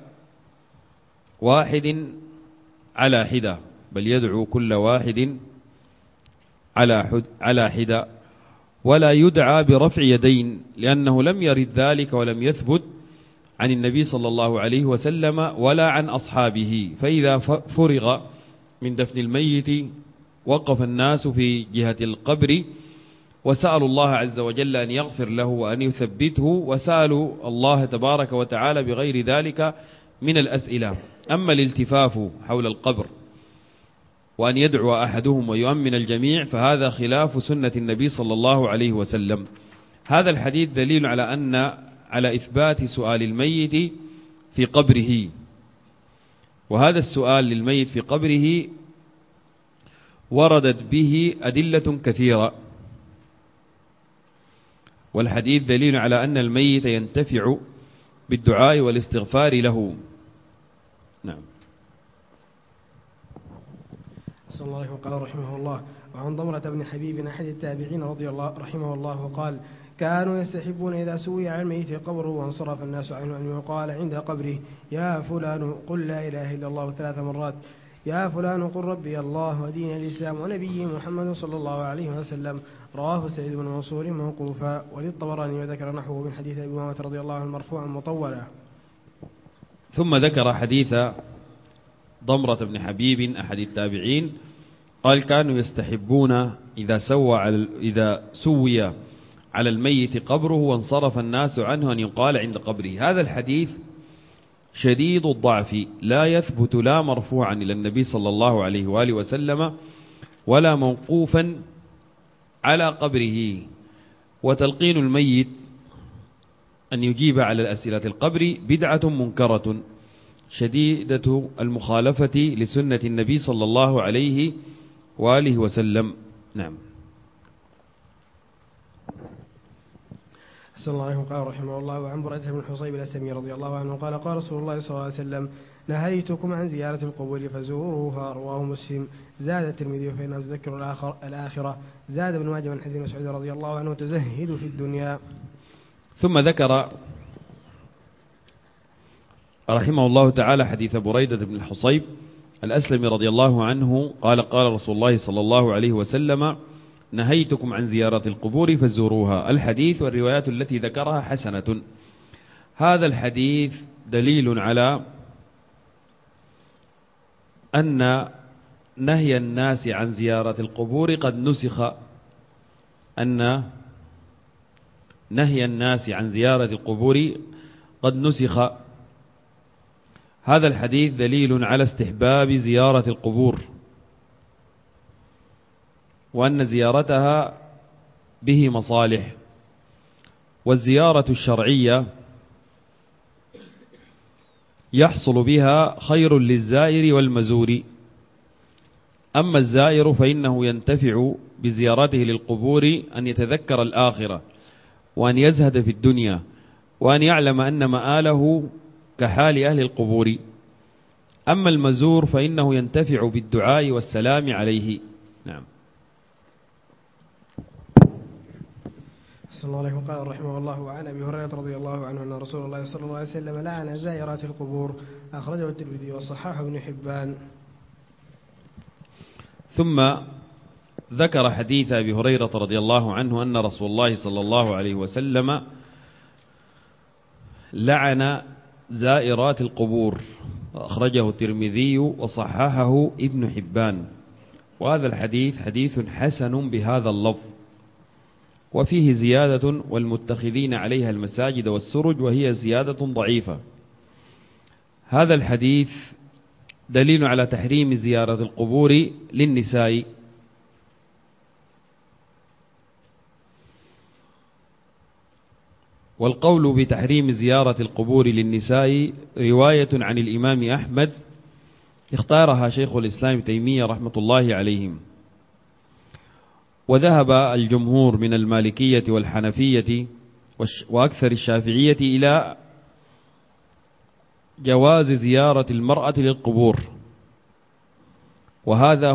واحد على حدة، بل يدعو كل واحد على حدة، ولا يدعى برفع يدين، لأنه لم يرد ذلك ولم يثبت عن النبي صلى الله عليه وسلم ولا عن أصحابه. فإذا فرغ من دفن الميت وقف الناس في جهة القبر وسألوا الله عز وجل أن يغفر له وأن يثبته، وسألوا الله تبارك وتعالى بغير ذلك من الأسئلة. أما الالتفاف حول القبر وأن يدعو أحدهم ويؤمن الجميع فهذا خلاف سنة النبي صلى الله عليه وسلم. هذا الحديث دليل على إثبات سؤال الميت في قبره، وهذا السؤال للميت في قبره وردت به أدلة كثيرة، والحديث دليل على أن الميت ينتفع بالدعاء والاستغفار له. نعم. صلى الله عليه وقال رحمه الله: وعن ضمرة بن حبيب أحد التابعين رضي الله رحمه الله قال: كانوا يستحبون إذا سوي على الميت قبره وانصرف الناس عنه أن يقال عند قبره: يا فلان قل لا إله إلا الله 3 مرات، يا فلان قل ربي الله ودين الإسلام ونبي محمد صلى الله عليه وسلم، رواه سعيد بن منصور موقوفا، وللطبراني وذكر نحوه من حديث أبي أمامة رضي الله عنه مرفوعا مطولا. ثم ذكر حديث ضمرة بن حبيب أحد التابعين قال: كانوا يستحبون إذا سوي على الميت قبره وانصرف الناس عنه أن يقال عند قبره. هذا الحديث شديد الضعف، لا يثبت لا مرفوعا إلى النبي صلى الله عليه وآله وسلم ولا موقوفا على قبره. وتلقين الميت أن يجيب على الأسئلة القبر بدعة منكرة شديدة المخالفة لسنة النبي صلى الله عليه وآله وسلم. نعم. صلى الله عليه قال رحمه الله: وعن بريدة بن الحصيب الأسلمي رضي الله عنه قال: قال رسول الله صلى الله عليه وسلم: نهيتكم عن زيارة القبور فزوروها، رواه مسلم. زاد الترمذي فإنه تذكر الآخرة. زاد ابن ماجه من حديث مسعود رضي الله عنه: تزهد في الدنيا. ثم ذكر رحمه الله تعالى حديث بريدة بن الحصيب الأسلمي رضي الله عنه قال قال رسول الله صلى الله عليه وسلم: نهيتكم عن زيارة القبور فزوروها. الحديث والروايات التي ذكرها حسنة. هذا الحديث دليل على أن نهي الناس عن زيارة القبور قد نسخ، أن نهي الناس عن زيارة القبور قد نسخ. هذا الحديث دليل على استحباب زيارة القبور، وأن زيارتها به مصالح. والزيارة الشرعية يحصل بها خير للزائر والمزور. أما الزائر فإنه ينتفع بزيارته للقبور أن يتذكر الآخرة، وأن يزهد في الدنيا، وأن يعلم أن مآله كحال أهل القبور. أما المزور فإنه ينتفع بالدعاء والسلام عليه. نعم. صلى الله عليه وقال رحمه الله: وعن أبي هريرة رضي الله عنه أن رسول الله صلى الله عليه وسلم لعن زائرات القبور، أخرجه الترمذي وصححه ابن حبان. ثم ذكر حديث أبي هريرة رضي الله عنه أن رسول الله صلى الله عليه وسلم لعن زائرات القبور، أخرجه الترمذي وصححه ابن حبان. وهذا الحديث حديث حسن بهذا اللفظ، وفيه زيادة: والمتخذين عليها المساجد والسرج، وهي زيادة ضعيفة. هذا الحديث دليل على تحريم زيارة القبور للنساء. والقول بتحريم زيارة القبور للنساء رواية عن الإمام أحمد اختارها شيخ الإسلام ابن تيمية رحمة الله عليهم. وذهب الجمهور من المالكية والحنفية وأكثر الشافعية إلى جواز زيارة المرأة للقبور، وهذا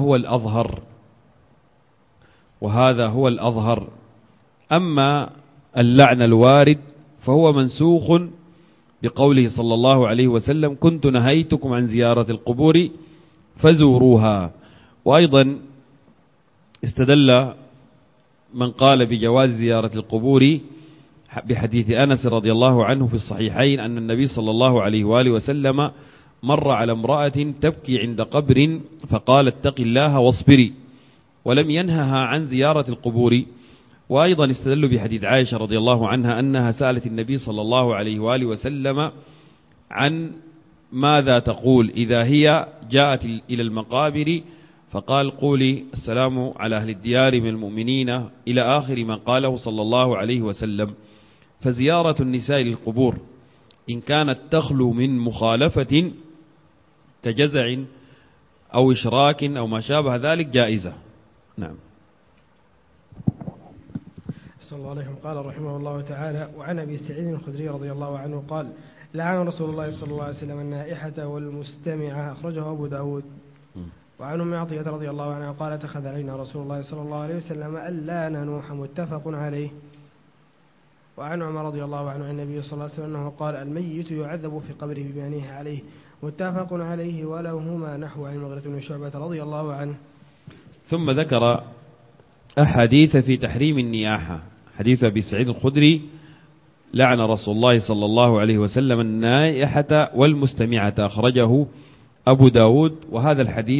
هو الأظهر. أما اللعن الوارد فهو منسوخ بقوله صلى الله عليه وسلم: كنت نهيتكم عن زيارة القبور فزوروها. وأيضا استدل من قال بجواز زيارة القبور بحديث أنس رضي الله عنه في الصحيحين أن النبي صلى الله عليه وآله وسلم مر على امرأة تبكي عند قبر فقال: اتق الله واصبري، ولم ينهها عن زيارة القبور. وأيضا استدلوا بحديث عائشة رضي الله عنها أنها سألت النبي صلى الله عليه وآله وسلم عن ماذا تقول إذا هي جاءت إلى المقابر، فقال: قولي السلام على أهل الديار من المؤمنين، إلى آخر ما قاله صلى الله عليه وسلم. فزيارة النساء للقبور إن كانت تخلو من مخالفة كجزع أو إشراك أو ما شابه ذلك جائزة. نعم. صلى الله عليه وسلم قال رحمه الله تعالى: وعن أبي سعيد الخدري رضي الله عنه قال: لعن رسول الله صلى الله عليه وسلم النائحة والمستمعة، أخرجه أبو داود. وعن أم عطية رضي الله عنها قال: اتخذ علينا رسول الله صلى الله عليه وسلم ألا ننوح، متفق عليه. وعن عمر رضي الله عنه عن النبي صلى الله عليه وسلم أنه قال: الميت يعذب في قبره بما نهى عليه، متفق عليه. ولهما نحو عن المغيرة بن شعبة رضي الله عنه. ثم ذكر أحاديث في تحريم النياحة. حديث أبي سعيد الخدري: لعن رسول الله صلى الله عليه وسلم النائحة والمستمعة، أخرجه أبو داود. وهذا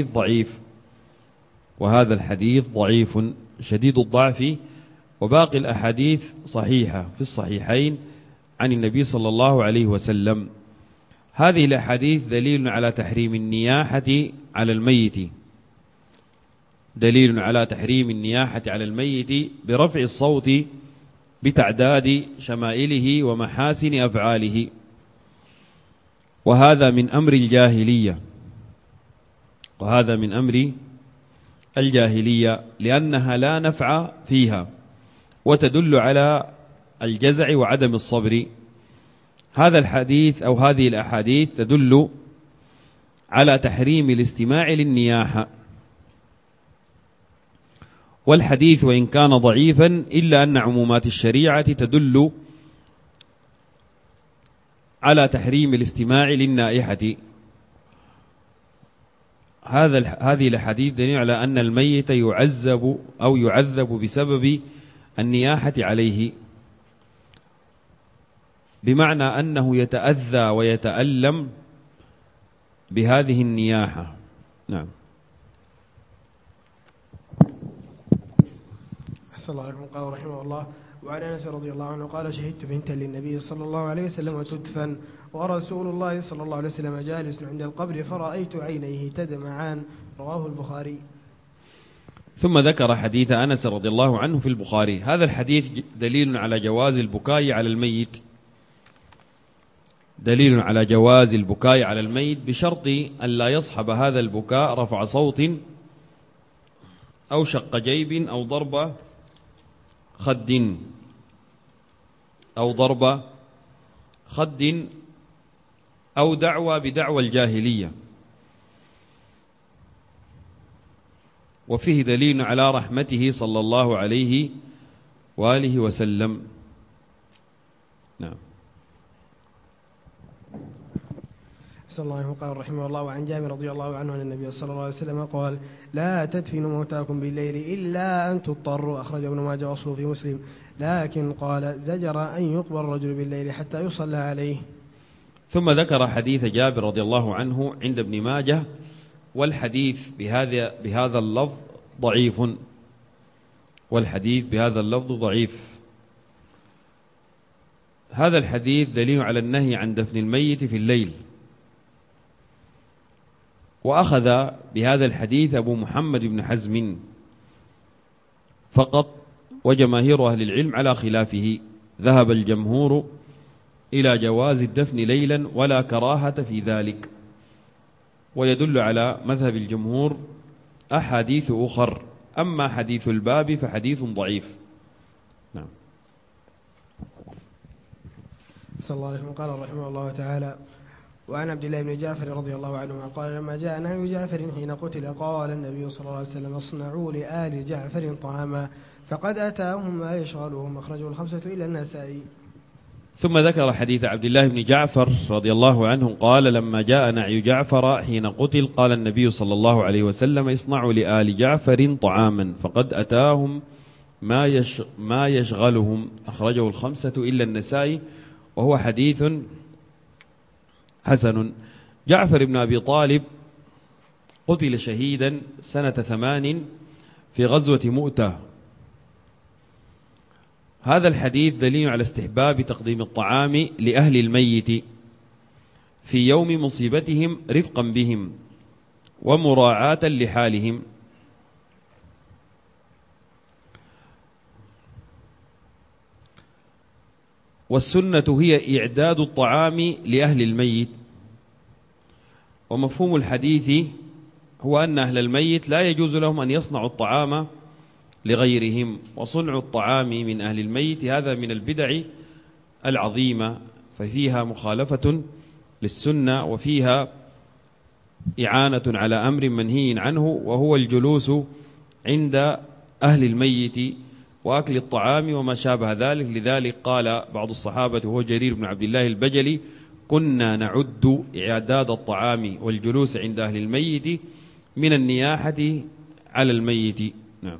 الحديث ضعيف شديد الضعف، وباقي الأحاديث صحيحة في الصحيحين عن النبي صلى الله عليه وسلم. هذه الأحاديث دليل على تحريم النياحة على الميت، دليل على تحريم النياحة على الميت برفع الصوت بتعداد شمائله ومحاسن أفعاله. وهذا من أمر الجاهلية، لأنها لا نفع فيها، وتدل على الجزع وعدم الصبر. هذا الحديث أو هذه الأحاديث تدل على تحريم الاستماع للنياحة. والحديث وإن كان ضعيفا إلا أن عمومات الشريعة تدل على تحريم الاستماع للنائحة. هذه الحديث دليل على أن الميت يعذب أو يعذب بسبب النياحة عليه، بمعنى أنه يتأذى ويتألم بهذه النياحة. نعم. أحسن الله عليكم. قال رحمه الله: وعن أنس رضي الله عنه قال: شهدت بنتا للنبي صلى الله عليه وسلم وتدفن ورسول الله صلى الله عليه وسلم جالس عند القبر فرأيت عينيه تدمعان. رواه البخاري. ثم ذكر حديث أنس رضي الله عنه في البخاري. هذا الحديث دليل على جواز البكاء على الميت، دليل على جواز البكاء على الميت بشرط أن لا يصحب هذا البكاء رفع صوت أو شق جيب أو ضرب خد أو دعوى بدعوى الجاهلية. وفيه دليل على رحمته صلى الله عليه وآله وسلم. نعم. صلى الله عليه وسلم. قال رحمه الله: وعن جابر رضي الله عنه أن النبي صلى الله عليه وسلم قال: لا تدفنوا موتاكم بالليل إلا أن تضطروا. أخرجه ابن ماجه وأصله في مسلم. لكن قال: زجر أن يقبر الرجل بالليل حتى يصلى عليه. ثم ذكر حديث جابر رضي الله عنه عند ابن ماجه، والحديث بهذا اللفظ ضعيف، والحديث بهذا اللفظ ضعيف. هذا الحديث دليل على النهي عن دفن الميت في الليل. وأخذ بهذا الحديث أبو محمد بن حزم فقط، وجماهير أهل العلم على خلافه. ذهب الجمهور إلى جواز الدفن ليلا ولا كراهة في ذلك. ويدل على مذهب الجمهور أحاديث أخر، أما حديث الباب فحديث ضعيف. نعم. صلى الله عليه وسلم. قال رحمه الله تعالى: وعن عبد الله بن جعفر رضي الله عنهما قال: لما جاء نهي جعفر حين قتل قال النبي صلى الله عليه وسلم: اصنعوا لآل جعفر طعاما فقد أتاهم ما يشغلهم. أخرجه الخمسة إلا النسائي. ثم ذكر حديث عبد الله بن جعفر رضي الله عنه قال: لما جاء نعي جعفر حين قتل قال النبي صلى الله عليه وسلم: اصنعوا لآل جعفر طعاما فقد أتاهم ما يشغلهم. أخرجه الخمسة إلا النسائي، وهو حديث حسن. جعفر بن أبي طالب قتل شهيدا سنة 8 في غزوة مؤتة. هذا الحديث دليل على استحباب تقديم الطعام لأهل الميت في يوم مصيبتهم رفقا بهم ومراعاة لحالهم. والسنة هي إعداد الطعام لأهل الميت. ومفهوم الحديث هو أن أهل الميت لا يجوز لهم أن يصنعوا الطعام لغيرهم، وصنع الطعام من أهل الميت هذا من البدع العظيمة، ففيها مخالفة للسنة وفيها إعانة على أمر منهي عنه، وهو الجلوس عند أهل الميت وأكل الطعام وما شابه ذلك. لذلك قال بعض الصحابة وهو جرير بن عبد الله البجلي: كنا نعد إعداد الطعام والجلوس عند أهل الميت من النياحة على الميت. نعم.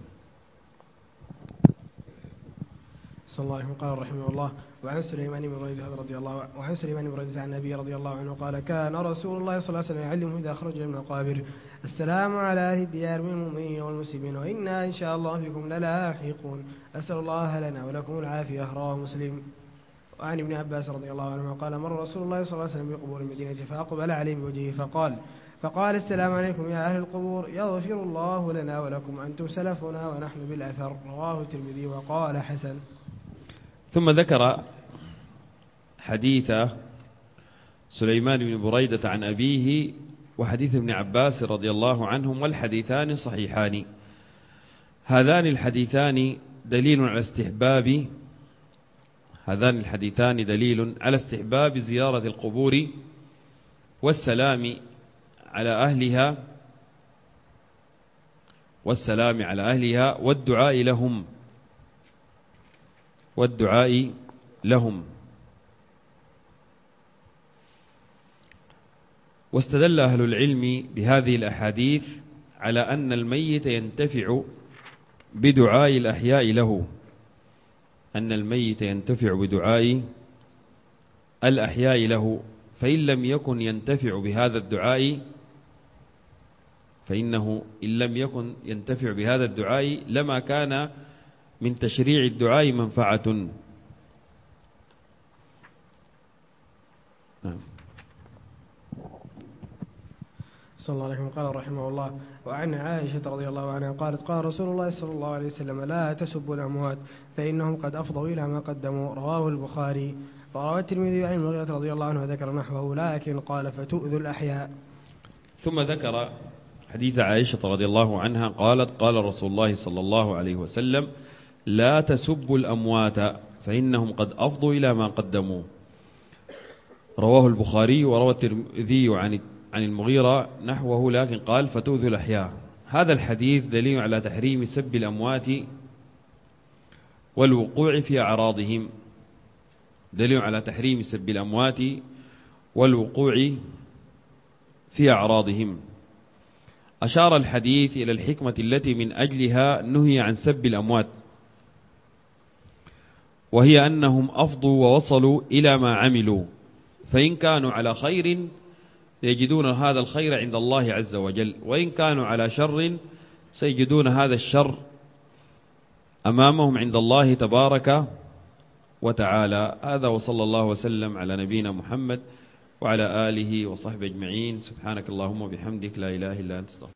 صلى الله عليه وسلم. قال رحمه الله: وعن سليمان بن بريدة رضي الله عنه عن النبي رضي الله عنه قال: كان رسول الله صلى الله عليه وسلم يعلمه إذا خرج من المقابر: السلام على أهل الديار من المؤمنين والمسلمين وإنا إن شاء الله بكم للاحقون. أسأل الله لنا ولكم العافية. رواه مسلم. وعن ابن عباس رضي الله عنه قال: مر رسول الله صلى الله عليه وسلم بقبور المدينة فأقبل عليهم بوجهه فقال: السلام عليكم يا أهل القبور، يغفر الله لنا ولكم، أنتم سلفنا ونحن بالأثر. رواه الترمذي وقال حسن. ثم ذكر حديث سليمان بن بريدة عن أبيه وحديث ابن عباس رضي الله عنهم، والحديثان صحيحان. هذان الحديثان دليل على استحباب زيارة القبور والسلام على أهلها والدعاء لهم. واستدل أهل العلم بهذه الأحاديث على أن الميت ينتفع بدعاء الأحياء له، أن الميت ينتفع بدعاء الأحياء له، فإن لم يكن ينتفع بهذا الدعاء فإنه إن لم يكن ينتفع بهذا الدعاء لما كان من تشريع الدعاء منفعة. نعم. صلى الله عليه وسلم. قال رحمه الله: وعن عائشة رضي الله عنها قالت: قال رسول الله صلى الله عليه وسلم: لا تسبوا الأموات فإنهم قد أفضوا إلى ما قدموا. رواه البخاري. وروى الترمذي عن المغيرة رضي الله عنه وذكر نحوه، لكن قال: فتؤذوا الأحياء. ثم ذكر حديث عائشة رضي الله عنها قالت: قال رسول الله صلى الله عليه وسلم: لا تسبوا الأموات فإنهم قد أفضوا إلى ما قدموا. رواه البخاري. وروى الترمذي عن المغيرة نحوه، لكن قال: فتؤذوا الأحياء. هذا الحديث دليل على تحريم سب الأموات والوقوع في أعراضهم، دليل على تحريم سب الأموات والوقوع في أعراضهم. أشار الحديث إلى الحكمة التي من أجلها نهي عن سب الأموات، وهي أنهم أفضوا ووصلوا إلى ما عملوا، فإن كانوا على خير يجدون هذا الخير عند الله عز وجل، وإن كانوا على شر سيجدون هذا الشر أمامهم عند الله تبارك وتعالى. هذا وصلى الله وسلم على نبينا محمد وعلى آله وصحبه أجمعين. سبحانك اللهم وبحمدك، لا إله إلا أنت.